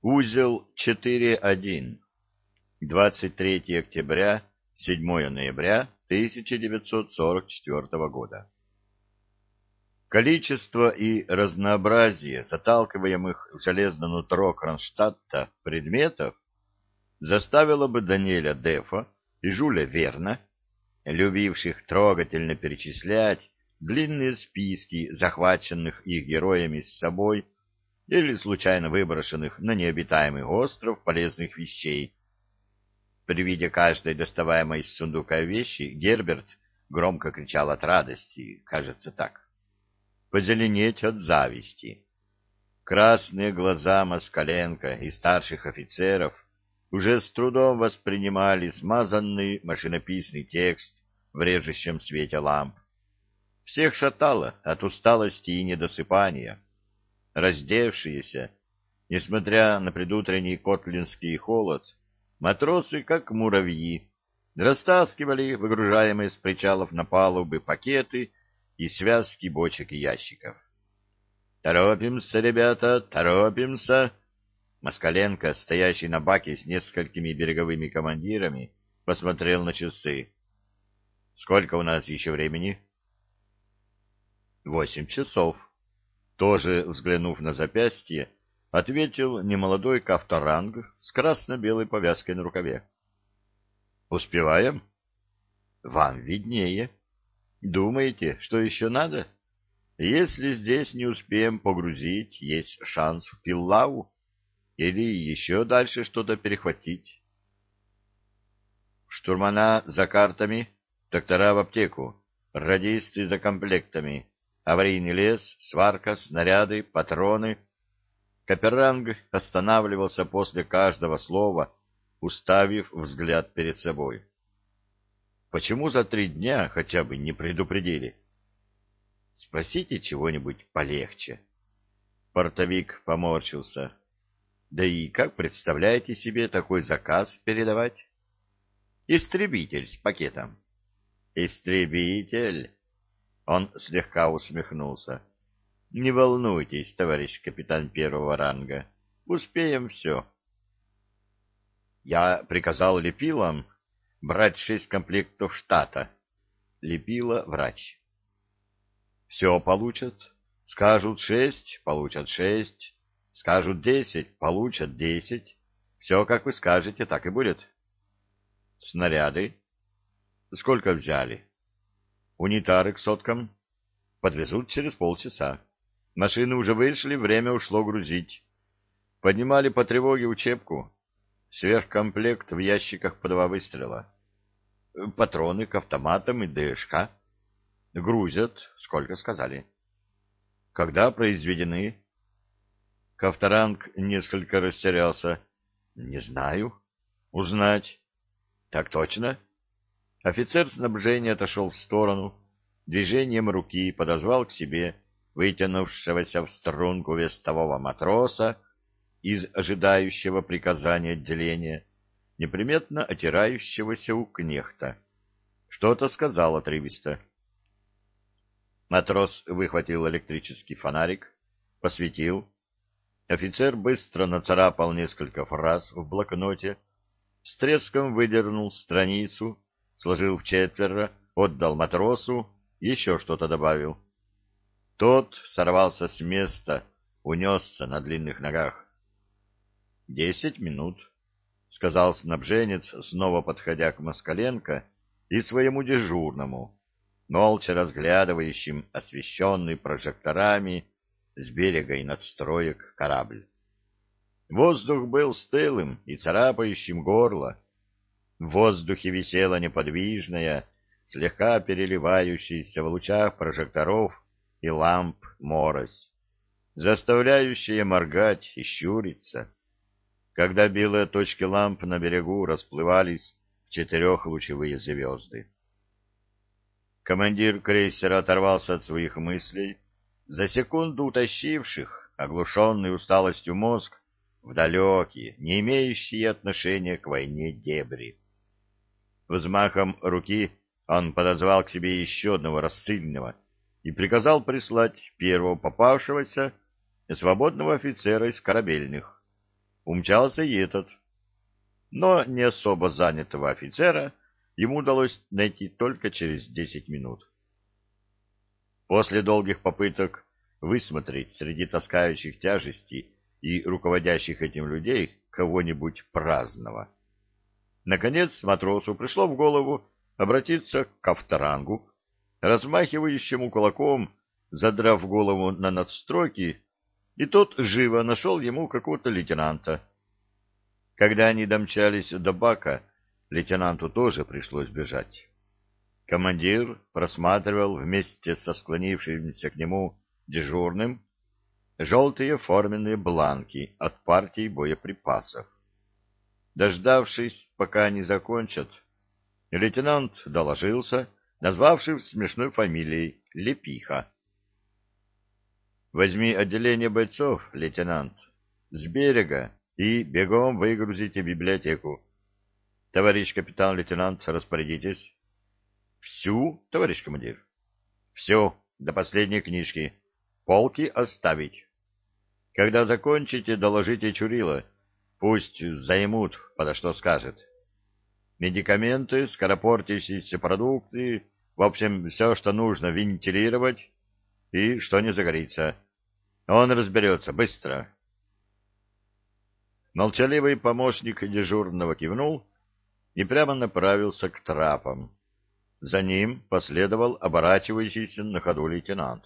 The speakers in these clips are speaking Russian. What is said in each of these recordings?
Узел 4.1. 23 октября, 7 ноября 1944 года. Количество и разнообразие заталкиваемых в железное нутро Кронштадта предметов заставило бы Даниэля Дефа и Жюля Верна, любивших трогательно перечислять длинные списки захваченных их героями с собой или случайно выброшенных на необитаемый остров полезных вещей. При виде каждой доставаемой из сундука вещи Герберт громко кричал от радости, кажется так. Позеленеть от зависти. Красные глаза Москаленко и старших офицеров уже с трудом воспринимали смазанный машинописный текст в режущем свете ламп. Всех шатало от усталости и недосыпания. Раздевшиеся, несмотря на предутренний котлинский холод, матросы, как муравьи, растаскивали выгружаемые с причалов на палубы пакеты и связки бочек и ящиков. «Торопимся, ребята, торопимся!» Москаленко, стоящий на баке с несколькими береговыми командирами, посмотрел на часы. «Сколько у нас еще времени?» 8 часов. Тоже взглянув на запястье, ответил немолодой кафтаранг с красно-белой повязкой на рукаве. «Успеваем?» «Вам виднее. Думаете, что еще надо? Если здесь не успеем погрузить, есть шанс в Пиллау или еще дальше что-то перехватить». «Штурмана за картами, доктора в аптеку, радисты за комплектами, аварийный лес, сварка, снаряды, патроны». Каперанг останавливался после каждого слова, уставив взгляд перед собой. Почему за 3 дня хотя бы не предупредили? Спросите чего-нибудь полегче. Портовик поморщился. Да и как представляете себе такой заказ передавать? Истребитель с пакетом. Истребитель? Он слегка усмехнулся. Не волнуйтесь, товарищ капитан первого ранга. Успеем все. Я приказал Лепилам брать 6 комплектов штата. Лепила врач. Все получат. Скажут 6, получат 6. Скажут 10, получат 10. Все, как вы скажете, так и будет. Снаряды. Сколько взяли? Унитары к соткам. Подвезут через полчаса. Машины уже вышли, время ушло грузить. Поднимали по тревоге учебку. Сверхкомплект в ящиках по 2 выстрела. Патроны к автоматам и ДШК. Грузят, сколько сказали. Когда произведены? Кафтаранг несколько растерялся. Не знаю. Узнать. Так точно. Офицер снабжения отошел в сторону, движением руки подозвал к себе вытянувшегося в струнку вестового матроса из ожидающего приказания отделения, неприметно отирающегося у кнехта. Что-то сказал отрывисто. Матрос выхватил электрический фонарик, посветил. Офицер быстро нацарапал несколько фраз в блокноте, с треском выдернул страницу, сложил в 4, отдал матросу, еще что-то добавил. Тот сорвался с места, унесся на длинных ногах. 10 минут, — сказал снабженец, снова подходя к Москаленко и своему дежурному, молча разглядывающим освещенный прожекторами с берега и надстроек корабль. Воздух был стылым и царапающим горло. В воздухе висела неподвижная, слегка переливающаяся в лучах прожекторов и ламп морось, заставляющая моргать и щуриться. Когда белые точки ламп на берегу расплывались в 4-лучевые звезды. Командир крейсера оторвался от своих мыслей, за секунду утащивших, оглушенный усталостью мозг, в далекие, не имеющие отношения к войне дебри. Взмахом руки он подозвал к себе еще одного рассыльного и приказал прислать первого попавшегося свободного офицера из корабельных. умчался и этот. Но не особо занятого офицера ему удалось найти только через 10 минут. После долгих попыток высмотреть среди таскающих тяжести и руководящих этим людей кого-нибудь праздного, наконец матросу пришло в голову обратиться к Ковторангу, размахивающему кулаком, задрав голову на надстройки, и тот живо нашел ему какого-то лейтенанта. Когда они домчались до бака, лейтенанту тоже пришлось бежать. Командир просматривал вместе со склонившимся к нему дежурным желтые форменные бланки от партии боеприпасов. Дождавшись, пока они закончат, лейтенант доложился, назвавшись смешной фамилией Лепиха. «Возьми отделение бойцов, лейтенант, с берега и бегом выгрузите библиотеку. Товарищ капитан-лейтенант, распорядитесь». «Всю, товарищ командир?» «Всю, до последней книжки. Полки оставить. Когда закончите, доложите Чурила. Пусть займут, подо что скажет. Медикаменты, скоропортящиеся продукты, в общем, все, что нужно вентилировать и что не загорится. Он разберется быстро». Молчаливый помощник дежурного кивнул и прямо направился к трапам. За ним последовал оборачивающийся на ходу лейтенант.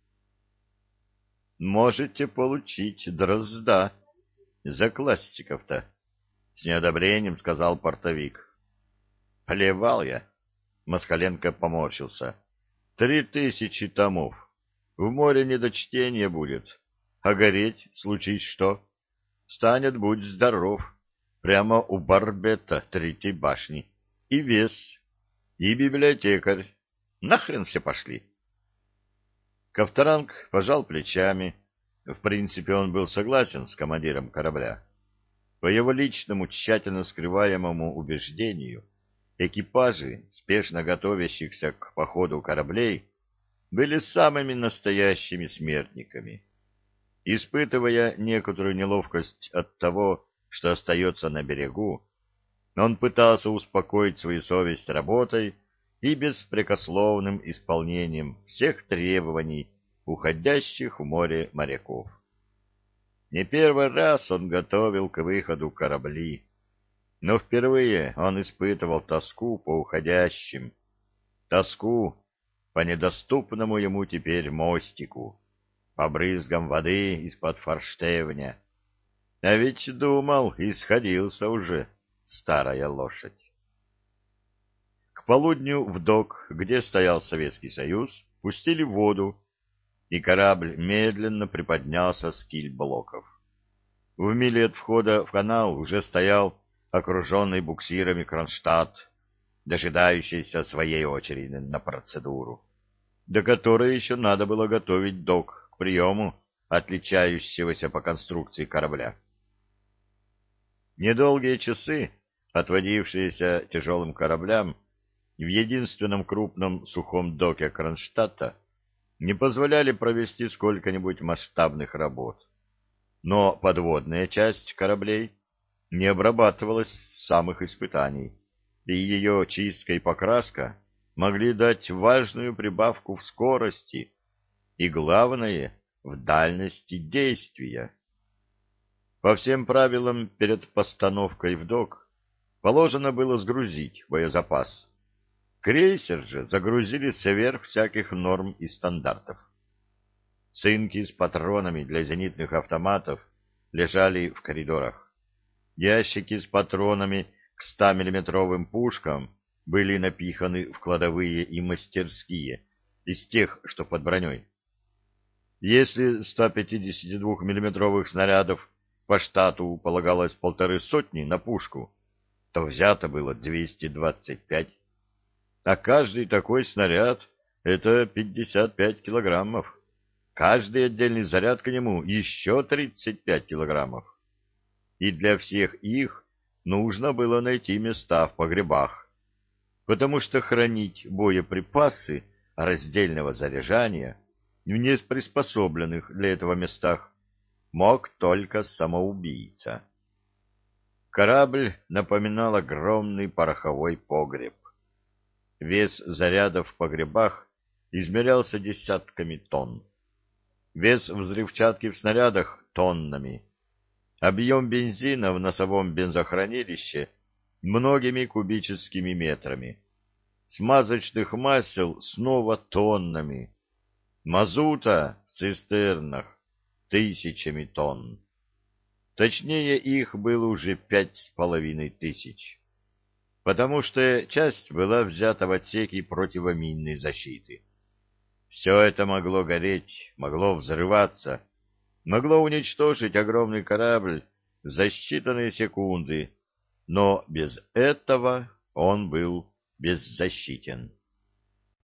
«Можете получить дрозда за классиков-то», — с неодобрением сказал портовик. «Плевал я», — Москаленко поморщился. 3000 томов. В море не до чтения будет. А гореть, случись что, станет, будь здоров, прямо у барбета 3-й башни. И вес, и библиотекарь. Нахрен все пошли». Ковторанг пожал плечами. В принципе, он был согласен с командиром корабля. По его личному, тщательно скрываемому убеждению, экипажи, спешно готовящихся к походу кораблей, были самыми настоящими смертниками. Испытывая некоторую неловкость от того, что остается на берегу, он пытался успокоить свою совесть работой и беспрекословным исполнением всех требований уходящих в море моряков. Не первый раз он готовил к выходу корабли, но впервые он испытывал тоску по уходящим, тоску по недоступному ему теперь мостику, по брызгам воды из-под форштевня. А ведь думал, исходился уже старая лошадь. К полудню в док, где стоял Советский Союз, пустили воду, и корабль медленно приподнялся с киль-блоков. В миле от входа в канал уже стоял окруженный буксирами Кронштадт, дожидающийся своей очереди на процедуру, до которой еще надо было готовить док к приему отличающегося по конструкции корабля. Недолгие часы, отводившиеся тяжелым кораблям в единственном крупном сухом доке Кронштадта, не позволяли провести сколько-нибудь масштабных работ. Но подводная часть кораблей не обрабатывалась с самых испытаний, и ее чистка и покраска могли дать важную прибавку в скорости и, главное, в дальности действия. По всем правилам, перед постановкой в док положено было сгрузить боезапас. Крейсер же загрузили сверх всяких норм и стандартов. Цинки с патронами для зенитных автоматов лежали в коридорах. Ящики с патронами к 100-миллиметровым пушкам были напиханы в кладовые и мастерские, из тех, что под броней. Если 152-миллиметровых снарядов по штату полагалось 150 на пушку, то взято было 225. А каждый такой снаряд — это 55 килограммов. Каждый отдельный заряд к нему еще 35 килограммов. И для всех их нужно было найти места в погребах, потому что хранить боеприпасы раздельного заряжания в неприспособленных для этого местах мог только самоубийца. Корабль напоминал огромный пороховой погреб. Вес зарядов в погребах измерялся десятками тонн. Вес взрывчатки в снарядах — тоннами. Объем бензина в носовом бензохранилище — многими кубическими метрами. Смазочных масел снова тоннами. Мазута в цистернах — тысячами тонн. Точнее, их было уже 5500, потому что часть была взята в отсеки противоминной защиты. Все это могло гореть, могло взрываться, могло уничтожить огромный корабль за считанные секунды, но без этого он был беззащитен.